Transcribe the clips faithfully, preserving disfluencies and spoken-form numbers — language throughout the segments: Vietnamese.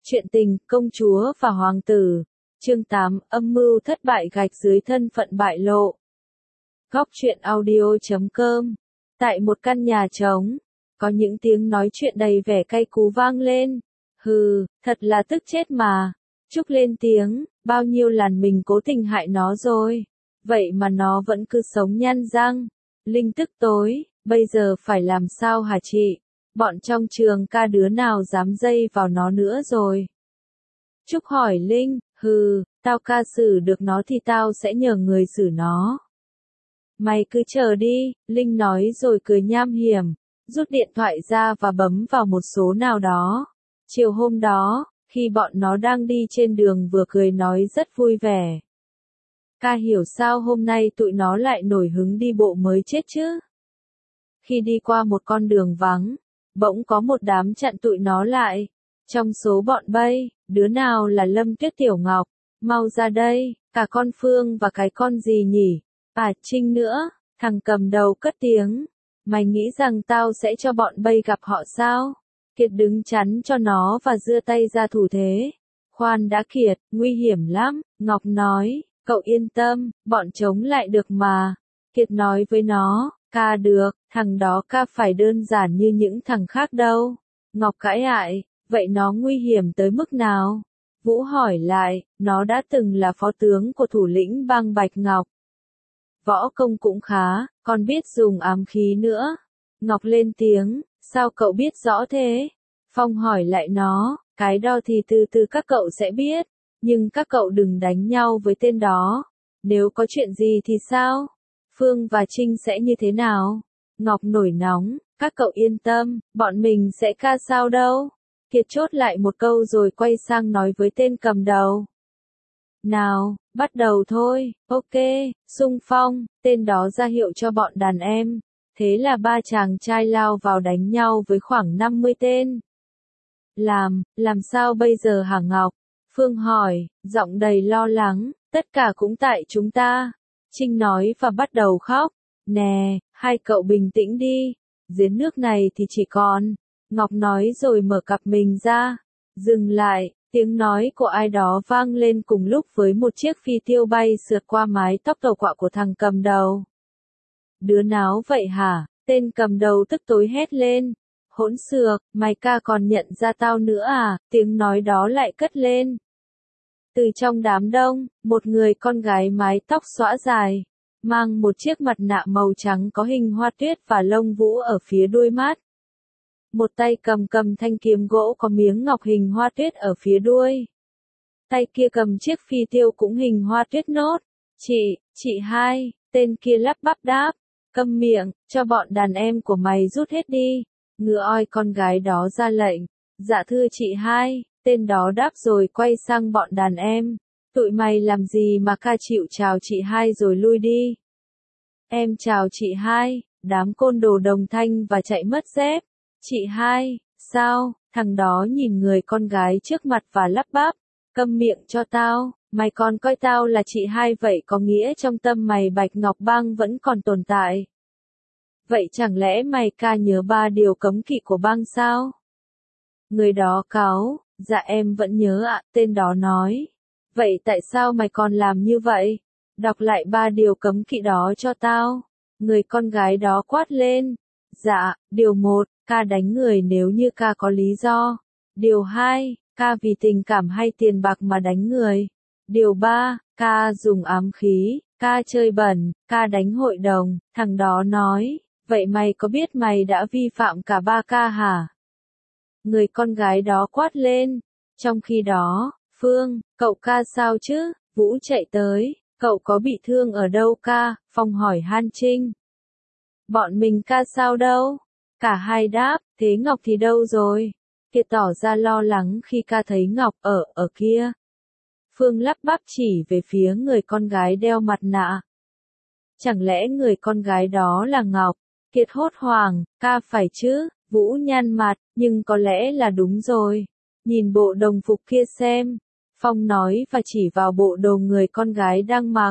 Chuyện tình, công chúa và hoàng tử. Chương tám, âm mưu thất bại gạch dưới thân phận bại lộ. Góc truyện audio chấm com. Tại một căn nhà trống, có những tiếng nói chuyện đầy vẻ cay cú vang lên. Hừ, thật là tức chết mà. Trúc lên tiếng, bao nhiêu lần mình cố tình hại nó rồi. Vậy mà nó vẫn cứ sống nhăn răng. Linh tức tối, bây giờ phải làm sao hả chị? Bọn trong trường ca đứa nào dám dây vào nó nữa rồi. Trúc hỏi Linh, hừ, tao ca xử được nó thì tao sẽ nhờ người xử nó. Mày cứ chờ đi, Linh nói rồi cười nham hiểm, rút điện thoại ra và bấm vào một số nào đó. Chiều hôm đó, khi bọn nó đang đi trên đường vừa cười nói rất vui vẻ. Ca hiểu sao hôm nay tụi nó lại nổi hứng đi bộ mới chết chứ. Khi đi qua một con đường vắng, bỗng có một đám chặn tụi nó lại. Trong số bọn Bay, đứa nào là Lâm Tuyết Tiểu Ngọc? Mau ra đây, cả con Phương và cái con gì nhỉ? À, Trinh nữa, thằng cầm đầu cất tiếng. Mày nghĩ rằng tao sẽ cho bọn Bay gặp họ sao? Kiệt đứng chắn cho nó và giơ tay ra thủ thế. Khoan đã Kiệt, nguy hiểm lắm, Ngọc nói, cậu yên tâm, bọn chống lại được mà. Kiệt nói với nó, ca được, thằng đó ca phải đơn giản như những thằng khác đâu. Ngọc cãi lại, vậy nó nguy hiểm tới mức nào? Vũ hỏi lại, nó đã từng là phó tướng của thủ lĩnh bang Bạch Ngọc. Võ công cũng khá, còn biết dùng ám khí nữa. Ngọc lên tiếng, sao cậu biết rõ thế? Phong hỏi lại nó, cái đó thì từ từ các cậu sẽ biết, nhưng các cậu đừng đánh nhau với tên đó. Nếu có chuyện gì thì sao? Phương và Trinh sẽ như thế nào? Ngọc nổi nóng, các cậu yên tâm, bọn mình sẽ ca sao đâu. Kiệt chốt lại một câu rồi quay sang nói với tên cầm đầu. Nào, bắt đầu thôi, ok, xung phong, tên đó ra hiệu cho bọn đàn em. Thế là ba chàng trai lao vào đánh nhau với khoảng năm mươi tên. Làm, làm sao bây giờ hả Ngọc? Phương hỏi, giọng đầy lo lắng, tất cả cũng tại chúng ta. Trinh nói và bắt đầu khóc. Nè, hai cậu bình tĩnh đi, giếng nước này thì chỉ còn. Ngọc nói rồi mở cặp mình ra. Dừng lại, tiếng nói của ai đó vang lên cùng lúc với một chiếc phi tiêu bay sượt qua mái tóc đầu quạ của thằng cầm đầu. Đứa náo vậy hả? Tên cầm đầu tức tối hét lên. Hỗn xược, mày ca còn nhận ra tao nữa à? Tiếng nói đó lại cất lên. Từ trong đám đông, một người con gái mái tóc xõa dài, mang một chiếc mặt nạ màu trắng có hình hoa tuyết và lông vũ ở phía đuôi mắt. Một tay cầm cầm thanh kiếm gỗ có miếng ngọc hình hoa tuyết ở phía đuôi. Tay kia cầm chiếc phi tiêu cũng hình hoa tuyết nốt. Chị, chị hai, tên kia lắp bắp đáp. Câm miệng, cho bọn đàn em của mày rút hết đi. Ngựa oi con gái đó ra lệnh. Dạ thưa chị hai, tên đó đáp rồi quay sang bọn đàn em. Tụi mày làm gì mà ca chịu chào chị hai rồi lui đi. Em chào chị hai, đám côn đồ đồng thanh và chạy mất dép. Chị hai, sao? Thằng đó nhìn người con gái trước mặt và lắp bắp. Câm miệng cho tao, mày còn coi tao là chị hai vậy có nghĩa trong tâm mày Bạch Ngọc bang vẫn còn tồn tại. Vậy chẳng lẽ mày ca nhớ ba điều cấm kỵ của bang sao? Người đó cáu, dạ em vẫn nhớ ạ, tên đó nói. Vậy tại sao mày còn làm như vậy? Đọc lại ba điều cấm kỵ đó cho tao. Người con gái đó quát lên. Dạ, điều một, ca đánh người nếu như ca có lý do. Điều hai, ca vì tình cảm hay tiền bạc mà đánh người. Điều ba, ca dùng ám khí, ca chơi bẩn, ca đánh hội đồng. Thằng đó nói, vậy mày có biết mày đã vi phạm cả ba ca hả? Người con gái đó quát lên. Trong khi đó, Phương, cậu ca sao chứ? Vũ chạy tới, cậu có bị thương ở đâu ca? Phong hỏi Han Trinh. Bọn mình ca sao đâu? Cả hai đáp, thế Ngọc thì đâu rồi? Kiệt tỏ ra lo lắng khi ca thấy Ngọc ở, ở kia. Phương lắp bắp chỉ về phía người con gái đeo mặt nạ. Chẳng lẽ người con gái đó là Ngọc? Kiệt hốt hoảng, ca phải chứ? Vũ nhăn mặt, nhưng có lẽ là đúng rồi. Nhìn bộ đồng phục kia xem. Phong nói và chỉ vào bộ đồ người con gái đang mặc.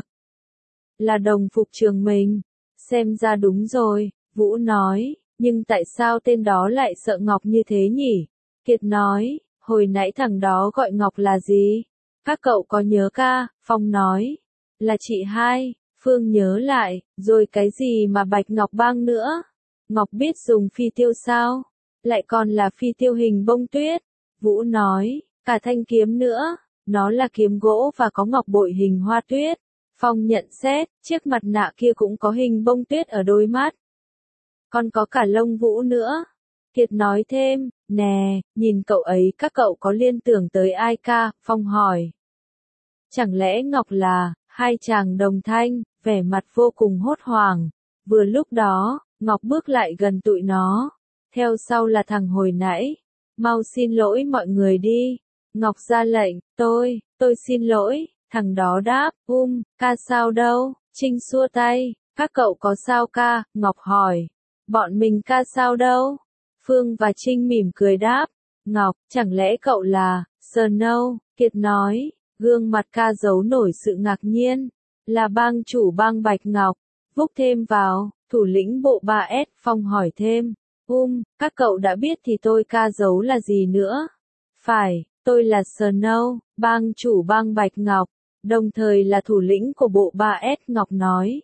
Là đồng phục trường mình. Xem ra đúng rồi, Vũ nói, nhưng tại sao tên đó lại sợ Ngọc như thế nhỉ? Kiệt nói, Hồi nãy thằng đó gọi Ngọc là gì? Các cậu có nhớ ca? Phong nói. Là chị hai. Phương nhớ lại, rồi cái gì mà Bạch Ngọc Bang nữa? Ngọc biết dùng phi tiêu sao? Lại còn là phi tiêu hình bông tuyết. Vũ nói, cả thanh kiếm nữa. Nó là kiếm gỗ và có ngọc bội hình hoa tuyết. Phong nhận xét, chiếc mặt nạ kia cũng có hình bông tuyết ở đôi mắt. Còn có cả lông vũ nữa. Kiệt nói thêm, nè, nhìn cậu ấy các cậu có liên tưởng tới ai ca? Phong hỏi. Chẳng lẽ Ngọc là, hai chàng đồng thanh, vẻ mặt vô cùng hốt hoảng. Vừa lúc đó, Ngọc bước lại gần tụi nó. Theo sau là thằng hồi nãy. Mau xin lỗi mọi người đi. Ngọc ra lệnh, tôi, tôi xin lỗi. Thằng đó đáp, um, ca sao đâu? Trinh xua tay, các cậu có sao ca? Ngọc hỏi. Bọn mình ca sao đâu? Phương và Trinh mỉm cười đáp. Ngọc, chẳng lẽ cậu là, Snow? Kiệt nói, gương mặt ca giấu nổi sự ngạc nhiên. Là bang chủ bang Bạch Ngọc. Vúc thêm vào, thủ lĩnh bộ ba S. Phong hỏi thêm. Um, các cậu đã biết thì tôi ca giấu là gì nữa? Phải, tôi là Snow, bang chủ bang Bạch Ngọc, đồng thời là thủ lĩnh của bộ ba S. Ngọc nói.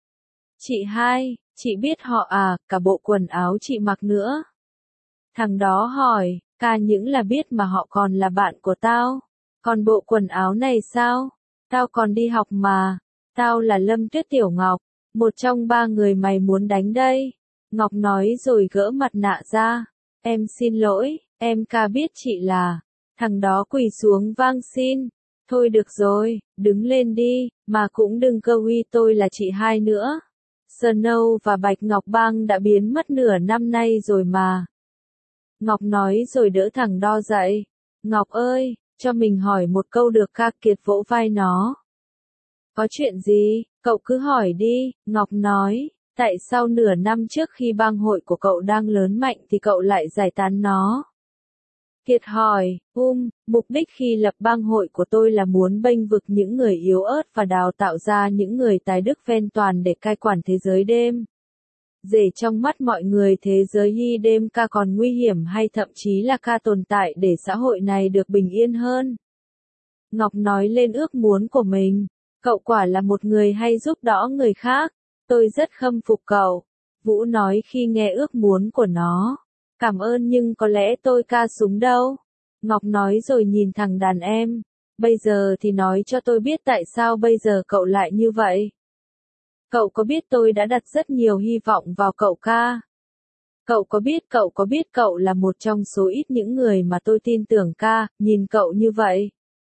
Chị hai, chị biết họ à, cả bộ quần áo chị mặc nữa. Thằng đó hỏi, ca những là biết mà họ còn là bạn của tao. Còn bộ quần áo này sao? Tao còn đi học mà. Tao là Lâm Tuyết Tiểu Ngọc, một trong ba người mày muốn đánh đây. Ngọc nói rồi gỡ mặt nạ ra. Em xin lỗi, em ca biết chị là. Thằng đó quỳ xuống vang xin. Thôi được rồi, đứng lên đi, mà cũng đừng cơ uy tôi là chị hai nữa. Snow và Bạch Ngọc Bang đã biến mất nửa năm nay rồi mà. Ngọc nói rồi đỡ thằng đó dậy. Ngọc ơi, cho mình hỏi một câu được ca? Kiệt vỗ vai nó. Có chuyện gì, cậu cứ hỏi đi, Ngọc nói. Tại sao nửa năm trước khi bang hội của cậu đang lớn mạnh thì cậu lại giải tán nó? Kiệt hỏi, um, mục đích khi lập bang hội của tôi là muốn bênh vực những người yếu ớt và đào tạo ra những người tài đức ven toàn để cai quản thế giới đêm. Để trong mắt mọi người thế giới hy đêm ca còn nguy hiểm hay thậm chí là ca tồn tại để xã hội này được bình yên hơn. Ngọc nói lên ước muốn của mình. Cậu quả là một người hay giúp đỡ người khác. Tôi rất khâm phục cậu. Vũ nói khi nghe ước muốn của nó. Cảm ơn nhưng có lẽ tôi ca súng đâu. Ngọc nói rồi nhìn thằng đàn em. Bây giờ thì nói cho tôi biết tại sao bây giờ cậu lại như vậy. Cậu có biết tôi đã đặt rất nhiều hy vọng vào cậu ca? Cậu có biết cậu có biết cậu là một trong số ít những người mà tôi tin tưởng ca, nhìn cậu như vậy.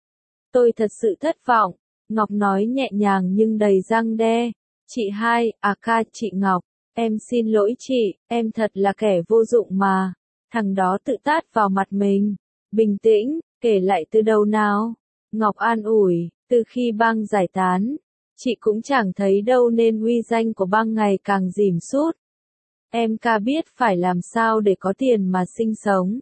Tôi thật sự thất vọng. Ngọc nói nhẹ nhàng nhưng đầy răng đe. Chị hai, à ca, chị Ngọc. Em xin lỗi chị, em thật là kẻ vô dụng mà. Thằng đó tự tát vào mặt mình. Bình tĩnh, kể lại từ đầu nào. Ngọc an ủi, từ khi bang giải tán, chị cũng chẳng thấy đâu nên uy danh của bang ngày càng rìm sút. Em ca biết phải làm sao để có tiền mà sinh sống.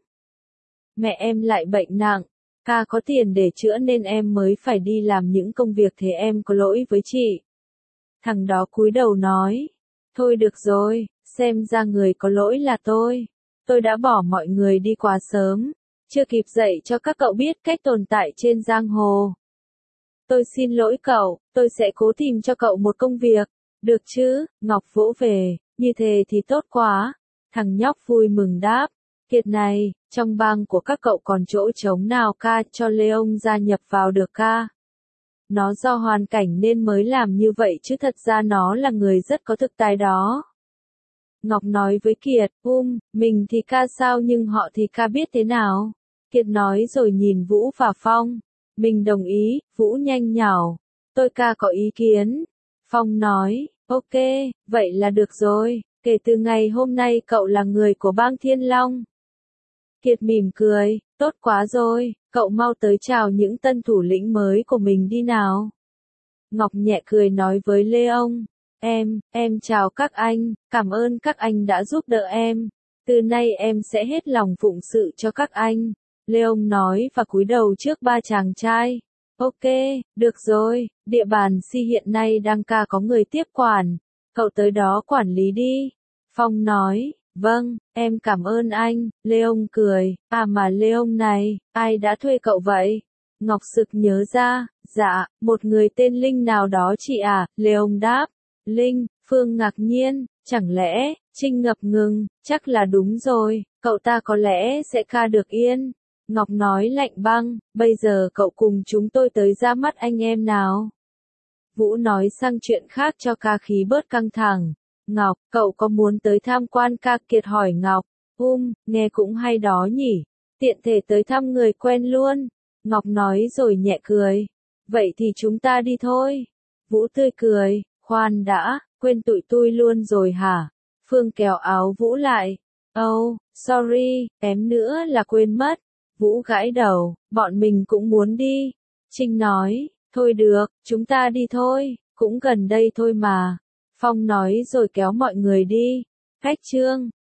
Mẹ em lại bệnh nặng, ca có tiền để chữa nên em mới phải đi làm những công việc thế em có lỗi với chị. Thằng đó cúi đầu nói. Thôi được rồi, xem ra người có lỗi là tôi. Tôi đã bỏ mọi người đi quá sớm, chưa kịp dạy cho các cậu biết cách tồn tại trên giang hồ. Tôi xin lỗi cậu, tôi sẽ cố tìm cho cậu một công việc. Được chứ, Ngọc vỗ về, như thế thì tốt quá. Thằng nhóc vui mừng đáp. Kiệt này, trong bang của các cậu còn chỗ trống nào ca cho Leon gia nhập vào được ca? Nó do hoàn cảnh nên mới làm như vậy chứ thật ra nó là người rất có thực tài đó. Ngọc nói với Kiệt, um, mình thì ca sao nhưng họ thì ca biết thế nào? Kiệt nói rồi nhìn Vũ và Phong. Mình đồng ý, Vũ nhanh nhảu. Tôi ca có ý kiến. Phong nói, ok, vậy là được rồi, kể từ ngày hôm nay cậu là người của bang Thiên Long. Kiệt mỉm cười, tốt quá rồi, cậu mau tới chào những tân thủ lĩnh mới của mình đi nào. Ngọc nhẹ cười nói với Leon, em, em chào các anh, cảm ơn các anh đã giúp đỡ em. Từ nay em sẽ hết lòng phụng sự cho các anh. Leon nói và cúi đầu trước ba chàng trai. Ok, được rồi, địa bàn si hiện nay đang ca có người tiếp quản. Cậu tới đó quản lý đi. Phong nói, Vâng, em cảm ơn anh, Leon cười, à mà Leon này, ai đã thuê cậu vậy? Ngọc sực nhớ ra, dạ, một người tên Linh nào đó chị à, Leon đáp. Linh, Phương ngạc nhiên, chẳng lẽ, Trinh ngập ngừng, chắc là đúng rồi, cậu ta có lẽ sẽ ca được yên. Ngọc nói lạnh băng, bây giờ cậu cùng chúng tôi tới ra mắt anh em nào. Vũ nói sang chuyện khác cho ca khí bớt căng thẳng. Ngọc, cậu có muốn tới tham quan ca Kiệt hỏi Ngọc. Um, nghe cũng hay đó nhỉ. Tiện thể tới thăm người quen luôn. Ngọc nói rồi nhẹ cười. Vậy thì chúng ta đi thôi. Vũ tươi cười, khoan đã, quên tụi tôi luôn rồi hả? Phương kéo áo Vũ lại. Oh, sorry, kém nữa là quên mất. Vũ gãi đầu, bọn mình cũng muốn đi. Trinh nói, thôi được, chúng ta đi thôi, cũng gần đây thôi mà. Phong nói rồi kéo mọi người đi. Khách trương.